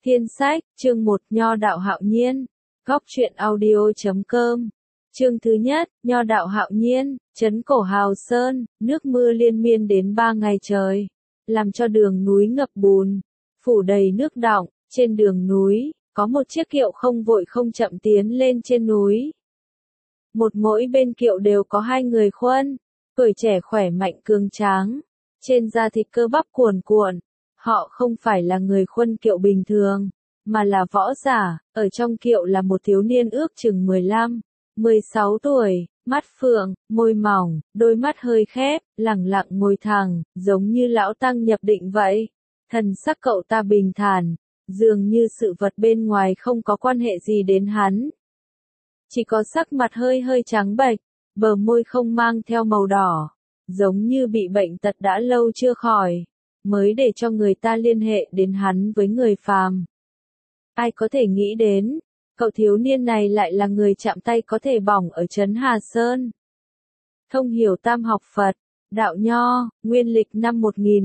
Thiên sách, chương 1, Nho đạo hạo nhiên. Góc truyện audio.com. Chương thứ nhất, Nho đạo hạo nhiên, trấn Cổ Hào Sơn, nước mưa liên miên đến 3 ngày trời, làm cho đường núi ngập bùn, phủ đầy nước đọng. Trên đường núi, có một chiếc kiệu không vội không chậm tiến lên trên núi. Mỗi bên kiệu đều có 2 người khuân, tuổi trẻ khỏe mạnh cường tráng, trên da thịt cơ bắp cuồn cuộn. Họ không phải là người khuân kiệu bình thường, mà là võ giả. Ở trong kiệu là một thiếu niên ước chừng 15, 16 tuổi, mắt phượng, môi mỏng, đôi mắt hơi khép, lẳng lặng ngồi thẳng, giống như lão tăng nhập định vậy. Thần sắc cậu ta bình thản, dường như sự vật bên ngoài không có quan hệ gì đến hắn. Chỉ có sắc mặt hơi trắng bệch, bờ môi không mang theo màu đỏ, giống như bị bệnh tật đã lâu chưa khỏi, mới để cho người ta liên hệ đến hắn với người phàm. Ai có thể nghĩ đến, cậu thiếu niên này lại là người chạm tay có thể bỏng ở trấn Hà Sơn. Thông hiểu tam học Phật, đạo Nho, nguyên lịch năm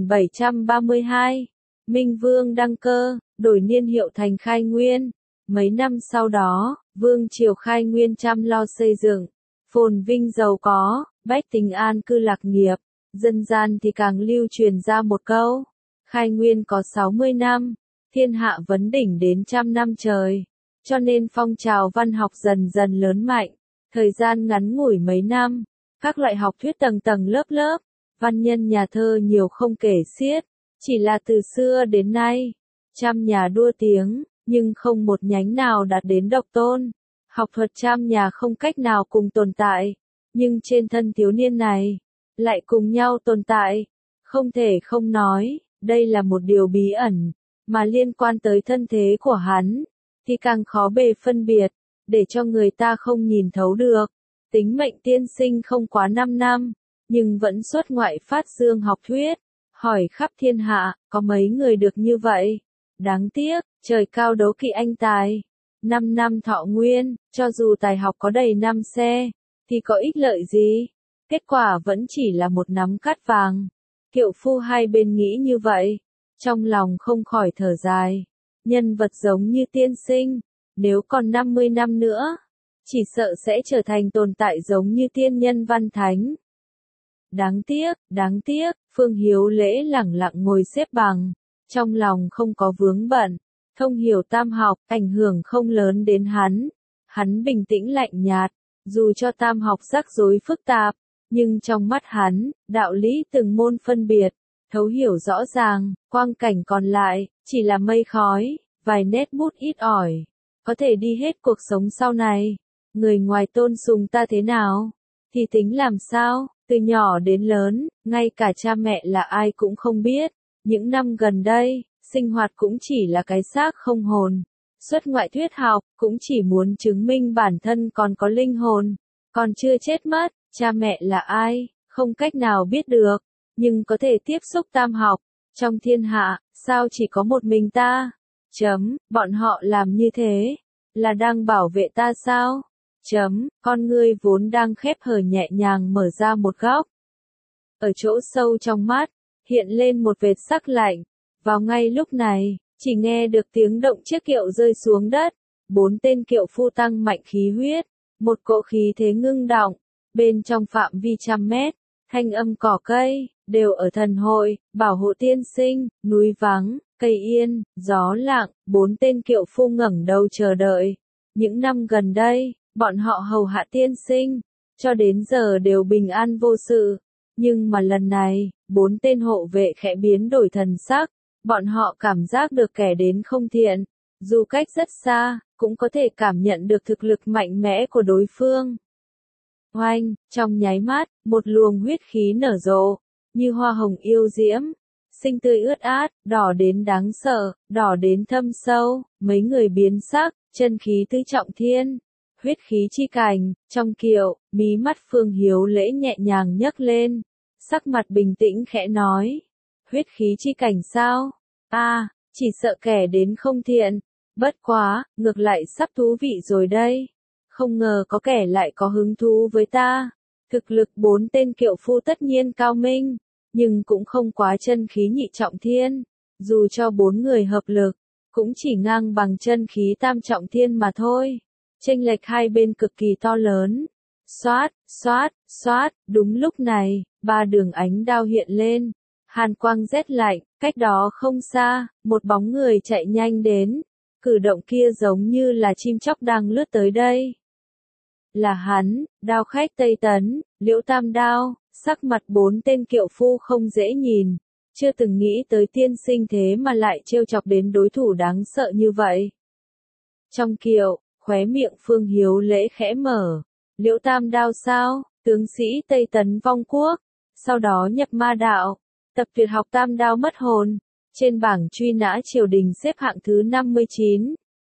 1732, Minh Vương đăng cơ, đổi niên hiệu thành Khai Nguyên. Mấy năm sau đó, Vương triều Khai Nguyên chăm lo xây dựng, phồn vinh giàu có, bách tính an cư lạc nghiệp. Dân gian thì càng lưu truyền ra một câu, Khai Nguyên có 60 năm, thiên hạ vấn đỉnh đến 100 năm trời, cho nên phong trào văn học dần dần lớn mạnh. Thời gian ngắn ngủi mấy năm, các loại học thuyết tầng tầng lớp lớp, văn nhân nhà thơ nhiều không kể xiết, chỉ là từ xưa đến nay, trăm nhà đua tiếng, nhưng không một nhánh nào đạt đến độc tôn. Học thuật trăm nhà không cách nào cùng tồn tại, nhưng trên thân thiếu niên này, lại cùng nhau tồn tại. Không thể không nói, đây là một điều bí ẩn, mà liên quan tới thân thế của hắn, thì càng khó bề phân biệt, để cho người ta không nhìn thấu được. Tính mệnh tiên sinh không quá 5 năm, nhưng vẫn xuất ngoại phát dương học thuyết, hỏi khắp thiên hạ, có mấy người được như vậy. Đáng tiếc, trời cao đố kỵ anh tài. 5 năm thọ nguyên, cho dù tài học có đầy 5 xe, thì có ích lợi gì? Kết quả vẫn chỉ là một nắm cát vàng. Kiệu phu hai bên nghĩ như vậy, trong lòng không khỏi thở dài. Nhân vật giống như tiên sinh, nếu còn 50 năm nữa, chỉ sợ sẽ trở thành tồn tại giống như tiên nhân văn thánh. Đáng tiếc, Phương Hiếu Lễ lẳng lặng ngồi xếp bằng, trong lòng không có vướng bận, thông hiểu tam học, ảnh hưởng không lớn đến hắn. Hắn bình tĩnh lạnh nhạt, dù cho tam học rắc rối phức tạp, nhưng trong mắt hắn, đạo lý từng môn phân biệt, thấu hiểu rõ ràng, quang cảnh còn lại, chỉ là mây khói, vài nét bút ít ỏi, có thể đi hết cuộc sống sau này. Người ngoài tôn sùng ta thế nào, thì tính làm sao, từ nhỏ đến lớn, ngay cả cha mẹ là ai cũng không biết. Những năm gần đây, sinh hoạt cũng chỉ là cái xác không hồn. Xuất ngoại thuyết học, cũng chỉ muốn chứng minh bản thân còn có linh hồn, còn chưa chết mất. Cha mẹ là ai, không cách nào biết được, nhưng có thể tiếp xúc tam học. Trong thiên hạ, sao chỉ có một mình ta? Bọn họ làm như thế, là đang bảo vệ ta sao? Con ngươi vốn đang khép hờ nhẹ nhàng mở ra một góc. Ở chỗ sâu trong mắt, hiện lên một vệt sắc lạnh. Vào ngay lúc này, chỉ nghe được tiếng động chiếc kiệu rơi xuống đất. 4 tên kiệu phu tăng mạnh khí huyết, một cỗ khí thế ngưng đọng. Bên trong phạm vi 100 mét, thanh âm cỏ cây, đều ở thần hội, bảo hộ tiên sinh. Núi vắng, cây yên, gió lặng, 4 tên kiệu phu ngẩng đầu chờ đợi. Những năm gần đây, bọn họ hầu hạ tiên sinh, cho đến giờ đều bình an vô sự. Nhưng mà lần này, 4 tên hộ vệ khẽ biến đổi thần sắc, bọn họ cảm giác được kẻ đến không thiện. Dù cách rất xa, cũng có thể cảm nhận được thực lực mạnh mẽ của đối phương. Oanh, trong nháy mắt, một luồng huyết khí nở rộ, như hoa hồng yêu diễm, xinh tươi ướt át, đỏ đến đáng sợ, đỏ đến thâm sâu. Mấy người biến sắc, chân khí tứ trọng thiên, huyết khí chi cảnh. Trong kiệu, mí mắt Phương Hiếu Lễ nhẹ nhàng nhấc lên, sắc mặt bình tĩnh khẽ nói, huyết khí chi cảnh sao? Chỉ sợ kẻ đến không thiện. Bất quá, ngược lại sắp thú vị rồi đây. Không ngờ có kẻ lại có hứng thú với ta. Thực lực 4 tên kiệu phu tất nhiên cao minh, nhưng cũng không quá chân khí nhị trọng thiên. Dù cho 4 người hợp lực, cũng chỉ ngang bằng chân khí tam trọng thiên mà thôi. Chênh lệch hai bên cực kỳ to lớn. Xoát, xoát, xoát, đúng lúc này, ba đường ánh đao hiện lên. Hàn quang rét lạnh, cách đó không xa, một bóng người chạy nhanh đến. Cử động kia giống như là chim chóc đang lướt tới đây. Là hắn, đao khách Tây Tấn, Liễu Tam Đao, sắc mặt bốn tên kiệu phu không dễ nhìn. Chưa từng nghĩ tới tiên sinh thế mà lại trêu chọc đến đối thủ đáng sợ như vậy. Trong kiệu, khóe miệng Phương Hiếu Lễ khẽ mở. Liễu Tam Đao sao, tướng sĩ Tây Tấn vong quốc, sau đó nhập ma đạo, tập tuyệt học Tam Đao mất hồn, trên bảng truy nã triều đình xếp hạng thứ 59.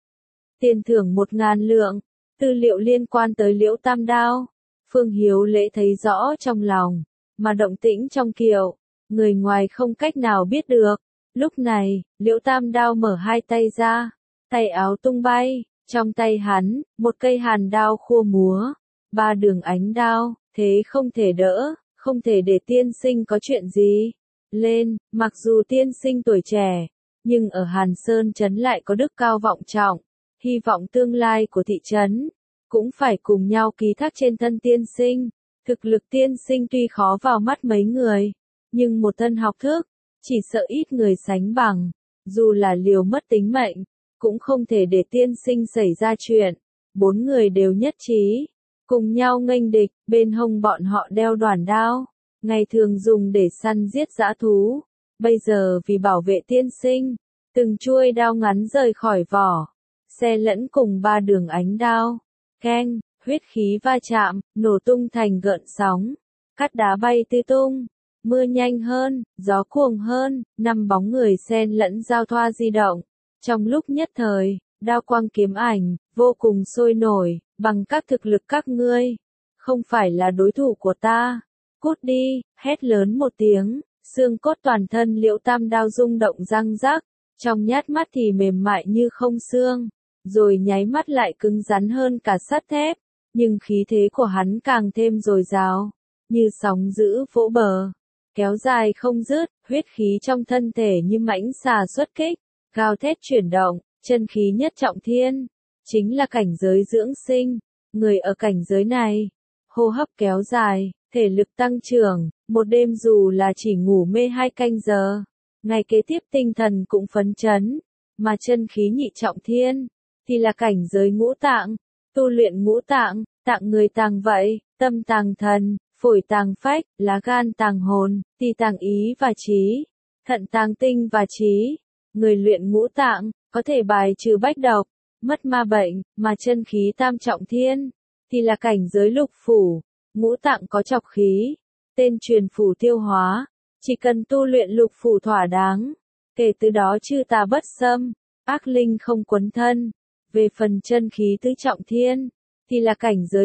Tiền thưởng 1.000 lượng, tư liệu liên quan tới Liễu Tam Đao. Phương Hiếu Lễ thấy rõ trong lòng, mà động tĩnh trong kiệu, người ngoài không cách nào biết được. Lúc này, Liễu Tam Đao mở hai tay ra, tay áo tung bay, trong tay hắn, một cây hàn đao khua múa, ba đường ánh đao, thế không thể đỡ, không thể để tiên sinh có chuyện gì. Lên, mặc dù tiên sinh tuổi trẻ, nhưng ở Hàn Sơn trấn lại có đức cao vọng trọng, hy vọng tương lai của thị trấn cũng phải cùng nhau ký thác trên thân tiên sinh. Thực lực tiên sinh tuy khó vào mắt mấy người, nhưng một thân học thức, chỉ sợ ít người sánh bằng, dù là liều mất tính mệnh, cũng không thể để tiên sinh xảy ra chuyện. Bốn người đều nhất trí, cùng nhau nghênh địch, bên hông bọn họ đeo đoản đao, ngày thường dùng để săn giết dã thú. Bây giờ vì bảo vệ tiên sinh, từng chuôi đao ngắn rời khỏi vỏ, xe lẫn cùng ba đường ánh đao. Keng, huyết khí va chạm, nổ tung thành gợn sóng, cát đá bay tứ tung, mưa nhanh hơn, gió cuồng hơn, năm bóng người xen lẫn giao thoa di động. Trong lúc nhất thời, đao quang kiếm ảnh, vô cùng sôi nổi, bằng các thực lực các ngươi, không phải là đối thủ của ta. Cút đi, hét lớn một tiếng, xương cốt toàn thân Liễu Tam Đao rung động răng rắc, trong nhát mắt thì mềm mại như không xương, rồi nháy mắt lại cứng rắn hơn cả sắt thép, nhưng khí thế của hắn càng thêm dồi dào, như sóng dữ vỗ bờ, kéo dài không dứt, huyết khí trong thân thể như mãnh xà xuất kích, gào thét chuyển động, chân khí nhất trọng thiên, chính là cảnh giới dưỡng sinh, người ở cảnh giới này, hô hấp kéo dài, thể lực tăng trưởng, một đêm dù là chỉ ngủ mê 2 canh giờ, ngày kế tiếp tinh thần cũng phấn chấn, mà chân khí nhị trọng thiên, thì là cảnh giới ngũ tạng, tu luyện ngũ tạng, tạng người tàng vậy, tâm tàng thần, phổi tàng phách, lá gan tàng hồn, tỳ tàng ý và trí, thận tàng tinh và trí. Người luyện ngũ tạng, có thể bài trừ bách độc, mất ma bệnh, mà chân khí tam trọng thiên, thì là cảnh giới lục phủ, ngũ tạng có trọc khí, tên truyền phủ tiêu hóa, chỉ cần tu luyện lục phủ thỏa đáng, kể từ đó chư tà bất xâm, ác linh không quấn thân. Về phần chân khí tứ trọng thiên, thì là cảnh giới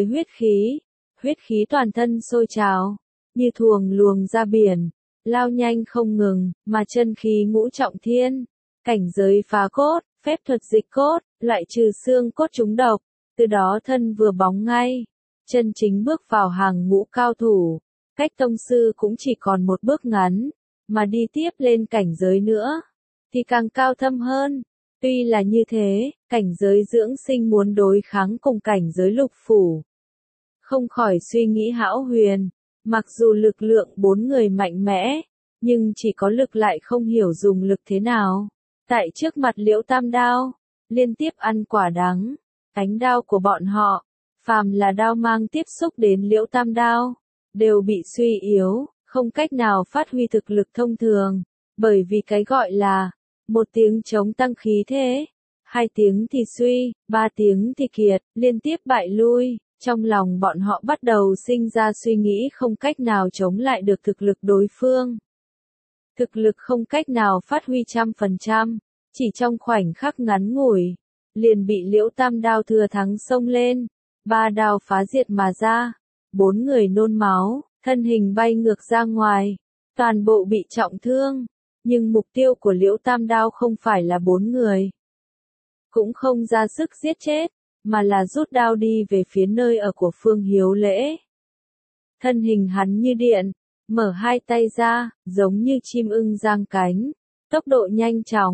huyết khí toàn thân sôi trào, như thuồng luồng ra biển, lao nhanh không ngừng, mà chân khí ngũ trọng thiên, cảnh giới phá cốt, phép thuật dịch cốt, loại trừ xương cốt trúng độc, từ đó thân vừa bóng ngay, chân chính bước vào hàng ngũ cao thủ, cách tông sư cũng chỉ còn một bước ngắn, mà đi tiếp lên cảnh giới nữa, thì càng cao thâm hơn. Tuy là như thế, cảnh giới dưỡng sinh muốn đối kháng cùng cảnh giới lục phủ, không khỏi suy nghĩ hão huyền, mặc dù lực lượng bốn người mạnh mẽ, nhưng chỉ có lực lại không hiểu dùng lực thế nào. Tại trước mặt Liễu Tam Đao, liên tiếp ăn quả đắng, ánh đao của bọn họ, phàm là đao mang tiếp xúc đến Liễu Tam Đao, đều bị suy yếu, không cách nào phát huy thực lực thông thường, bởi vì cái gọi là một tiếng chống tăng khí thế, 2 tiếng thì suy, 3 tiếng thì kiệt, liên tiếp bại lui, trong lòng bọn họ bắt đầu sinh ra suy nghĩ không cách nào chống lại được thực lực đối phương. Thực lực không cách nào phát huy 100%, chỉ trong khoảnh khắc ngắn ngủi, liền bị Liễu Tam Đao thừa thắng xông lên, 3 đao phá diệt mà ra, 4 người nôn máu, thân hình bay ngược ra ngoài, toàn bộ bị trọng thương. Nhưng mục tiêu của Liễu Tam Đao không phải là 4 người, cũng không ra sức giết chết, mà là rút đao đi về phía nơi ở của Phương Hiếu Lễ. Thân hình hắn như điện, mở 2 tay ra, giống như chim ưng giang cánh, tốc độ nhanh chóng,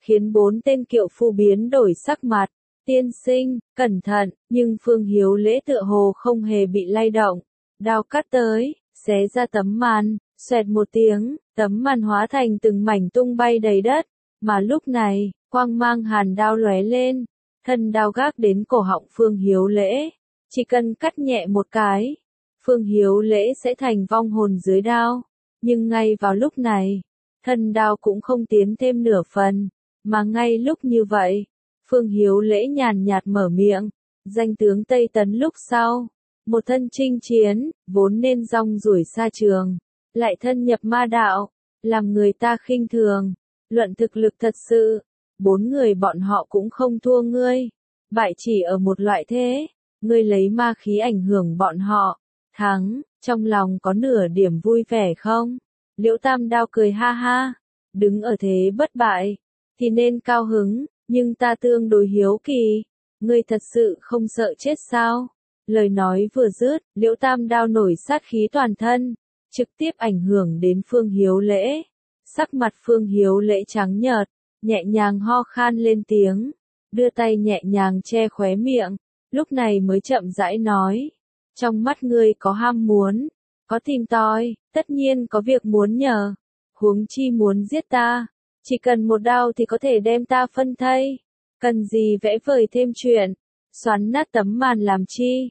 khiến 4 tên kiệu phu biến đổi sắc mặt. Tiên sinh, cẩn thận, nhưng Phương Hiếu Lễ tựa hồ không hề bị lay động. Đao cắt tới, xé ra tấm màn, xoẹt một tiếng, tấm màn hóa thành từng mảnh tung bay đầy đất. Mà lúc này, quang mang hàn đao lóe lên, thân đao gác đến cổ họng Phương Hiếu Lễ. Chỉ cần cắt nhẹ một cái, Phương Hiếu Lễ sẽ thành vong hồn dưới đao. Nhưng ngay vào lúc này, thân đao cũng không tiến thêm nửa phần, mà ngay lúc như vậy, Phương Hiếu Lễ nhàn nhạt mở miệng, danh tướng Tây Tấn lúc sau, một thân chinh chiến, vốn nên rong ruổi xa trường, lại thân nhập ma đạo, làm người ta khinh thường, luận thực lực thật sự, 4 người bọn họ cũng không thua ngươi, bại chỉ ở một loại thế, ngươi lấy ma khí ảnh hưởng bọn họ, thắng, trong lòng có nửa điểm vui vẻ không? Liễu Tam Đao cười ha ha, đứng ở thế bất bại, thì nên cao hứng, nhưng ta tương đối hiếu kỳ, ngươi thật sự không sợ chết sao? Lời nói vừa dứt, Liễu Tam Đao nổi sát khí toàn thân, trực tiếp ảnh hưởng đến Phương Hiếu Lễ. Sắc mặt Phương Hiếu Lễ trắng nhợt, nhẹ nhàng ho khan lên tiếng, đưa tay nhẹ nhàng che khóe miệng, lúc này mới chậm rãi nói, trong mắt ngươi có ham muốn, có tìm tòi, tất nhiên có việc muốn nhờ, huống chi muốn giết ta, chỉ cần một đao thì có thể đem ta phân thây, cần gì vẽ vời thêm chuyện, xoắn nát tấm màn làm chi?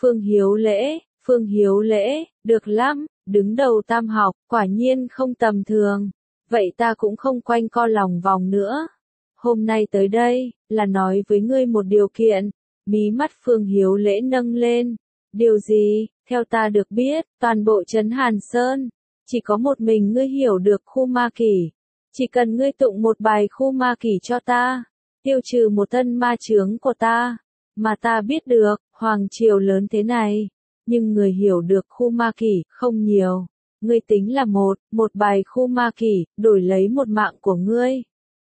Phương Hiếu Lễ, được lắm, đứng đầu tam học, quả nhiên không tầm thường, vậy ta cũng không quanh co lòng vòng nữa. Hôm nay tới đây, là nói với ngươi một điều kiện, mí mắt Phương Hiếu Lễ nâng lên, điều gì, theo ta được biết, toàn bộ trấn Hàn Sơn, chỉ có một mình ngươi hiểu được khu ma kỷ, chỉ cần ngươi tụng một bài khu ma kỷ cho ta, tiêu trừ một thân ma chướng của ta, mà ta biết được, hoàng triều lớn thế này, nhưng người hiểu được khu ma kỷ không nhiều, ngươi tính là một bài khu ma kỷ, đổi lấy một mạng của ngươi.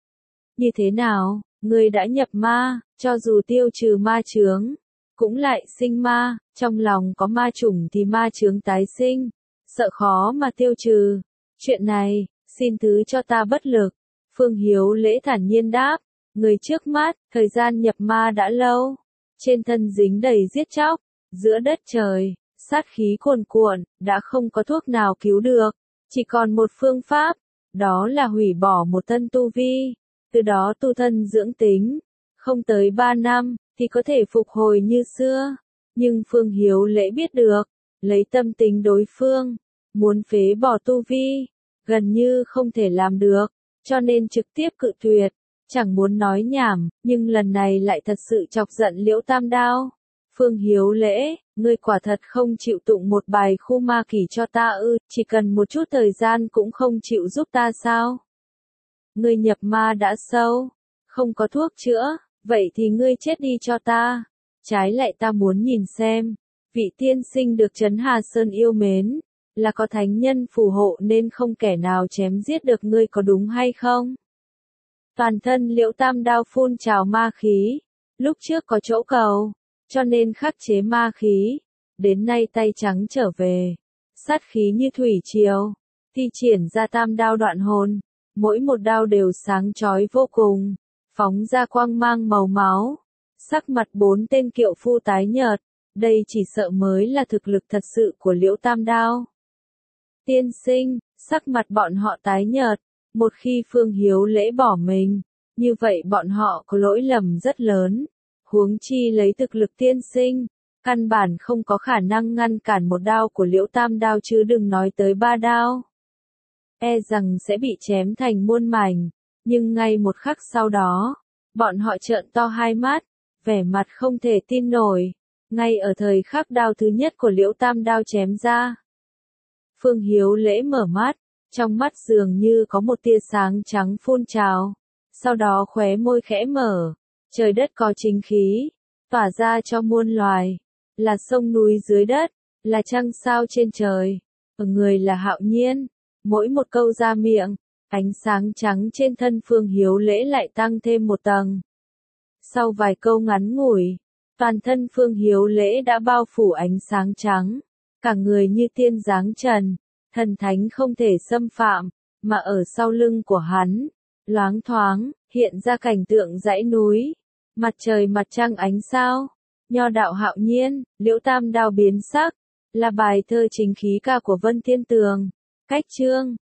Như thế nào, ngươi đã nhập ma, cho dù tiêu trừ ma chướng, cũng lại sinh ma, trong lòng có ma chủng thì ma chướng tái sinh, sợ khó mà tiêu trừ. Chuyện này, xin thứ cho ta bất lực. Phương Hiếu Lễ thản nhiên đáp, người trước mắt, thời gian nhập ma đã lâu, trên thân dính đầy giết chóc, giữa đất trời, sát khí cuồn cuộn, đã không có thuốc nào cứu được, chỉ còn một phương pháp, đó là hủy bỏ một thân tu vi, từ đó tu thân dưỡng tính, không tới 3 năm, thì có thể phục hồi như xưa. Nhưng Phương Hiếu Lễ biết được, lấy tâm tính đối phương, muốn phế bỏ tu vi, gần như không thể làm được, cho nên trực tiếp cự tuyệt, chẳng muốn nói nhảm, nhưng lần này lại thật sự chọc giận Liễu Tam Đao. Phương Hiếu Lễ, ngươi quả thật không chịu tụng một bài khu ma kỷ cho ta ư, chỉ cần một chút thời gian cũng không chịu giúp ta sao? Ngươi nhập ma đã sâu, không có thuốc chữa, vậy thì ngươi chết đi cho ta. Trái lại ta muốn nhìn xem, vị tiên sinh được Trấn Hà Sơn yêu mến, là có thánh nhân phù hộ nên không kẻ nào chém giết được ngươi có đúng hay không? Toàn thân Liễu Tam Đao phun trào ma khí, lúc trước có chỗ cầu, cho nên khắc chế ma khí, đến nay tay trắng trở về, sát khí như thủy triều, thi triển ra tam đao đoạn hồn, mỗi một đao đều sáng chói vô cùng, phóng ra quang mang màu máu, sắc mặt 4 tên kiệu phu tái nhợt, đây chỉ sợ mới là thực lực thật sự của Liễu Tam Đao. Tiên sinh, sắc mặt bọn họ tái nhợt, một khi Phương Hiếu Lễ bỏ mình, như vậy bọn họ có lỗi lầm rất lớn, huống chi lấy thực lực tiên sinh, căn bản không có khả năng ngăn cản một đao của Liễu Tam Đao chứ đừng nói tới 3 đao. E rằng sẽ bị chém thành muôn mảnh, nhưng ngay một khắc sau đó, bọn họ trợn to hai mắt, vẻ mặt không thể tin nổi, ngay ở thời khắc đao thứ nhất của Liễu Tam Đao chém ra. Phương Hiếu Lễ mở mắt, trong mắt dường như có một tia sáng trắng phun trào, sau đó khóe môi khẽ mở, trời đất có chính khí, tỏa ra cho muôn loài, là sông núi dưới đất, là trăng sao trên trời, ở người là Hạo Nhiên, mỗi một câu ra miệng, ánh sáng trắng trên thân Phương Hiếu Lễ lại tăng thêm một tầng. Sau vài câu ngắn ngủi, toàn thân Phương Hiếu Lễ đã bao phủ ánh sáng trắng, cả người như tiên dáng trần, thần thánh không thể xâm phạm, mà ở sau lưng của hắn, Loáng thoáng, hiện ra cảnh tượng dãy núi, mặt trời mặt trăng ánh sao. Nho đạo hạo nhiên, liễu tam đao biến sắc, là bài thơ chính khí ca của Vân Thiên Tường. Cách chương